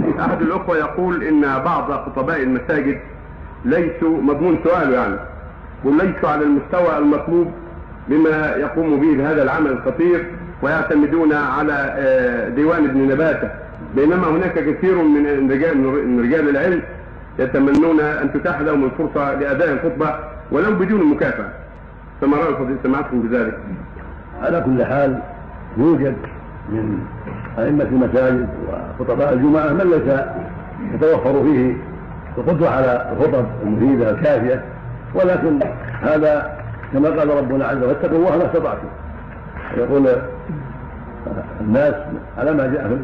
أحد الأخوة يقول إن بعض خطباء المساجد ليسوا، مضمون سؤاله يعني، وليسوا على المستوى المطلوب بما يقوم به بهذا العمل الخطير، ويعتمدون على ديوان ابن نباتة، بينما هناك كثير من رجال العلم يتمنون أن تتاح لهم الفرصة لأداء الخطبة ولو بدون مكافأة. فما رأي فضيلة سماحتكم بذلك؟ على كل حال يوجد من أئمة المساجد وخطباء الجمعة من ليس يتوفر فيه القدرة على الخطب المفيدة الكافية، ولكن هذا كما قال ربنا عز وجل: واتقوا الله ما استطعتم. يقول الناس على ما جاء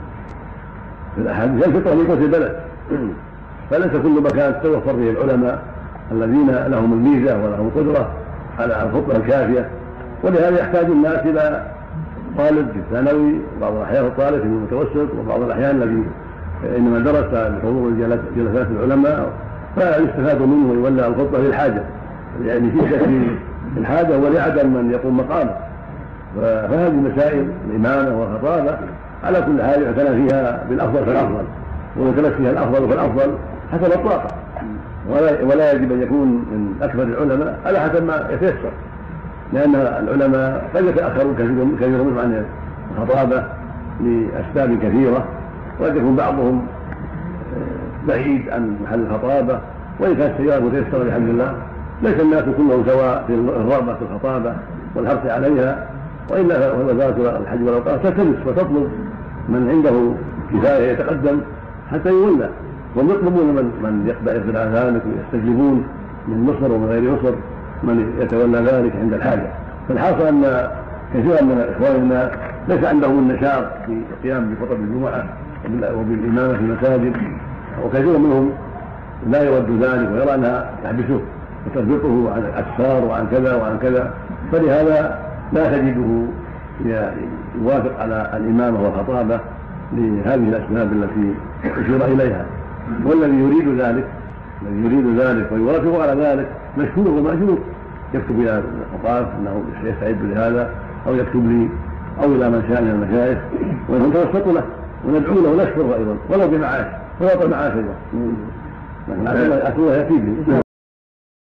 في الأحاديث الفطرة من قوت البلد، فليس كل مكان تتوفر فيه العلماء الذين لهم الميزة ولهم قدرة على الخطبة الكافية، ولهذا يحتاج الناس إلى طالب في الثانوي، وبعض الأحيان الطالب في المتوسط، وبعض الأحيان الذي إنما درس لحضور جلسات العلماء فيستفاد منه ويولى الخطبة للحاجة، يعني في شكل الحاجة ولعدم من يقوم مقامه. فهذه مسائل الإمامة والخطابة على كل حال يعتنى فيها بالأفضل فالأفضل، ويتلف فيها الأفضل فالأفضل حسب الطاقة، ولا يجب أن يكون من أكبر العلماء على حسب ما يتيسر، لأن العلماء قد يتأخرون كثير منهم عن الخطابة لأسباب كثيرة، وقد يكون بعضهم بعيد عن محل الخطابة، وإن كانت السيارة متيسرة الحمد لله. ليس الناس كلهم سواء في الرغبة في الخطابة والحرص عليها، وإلا وزارة الحج والأوقاف تلتمس وتطلب من عنده كفاية يتقدم حتى يولى، وهم يطلبون من يقبل على ذلك ويستجيبون من مصر ومن غير مصر من يتولى ذلك عند الحاجة. فالحاصل أن كثيرا من إخواننا ليس عندهم النشاط في القيام بخطب الجمعة وبالإمامة في المساجد، وكثير منهم لا يود ذلك ويرى أنها تحبسه وتربطه عن الأسفار وعن كذا وعن كذا، فلهذا لا تجده يوافق على الإمامة والخطابة لهذه الأسباب التي أشير إليها. والذي يريد ذلك ويوافق على ذلك مشهور ومأجور، يكتب إلى الأوقاف أنه يستعد لهذا، أو يكتب لي أو إلى من شاء من المشايخ، ونحن نتوسط له وندعو له ونشكره أيضا ولو بمعاش، ولو بمعاش أيضا، لكن أكون يكفي.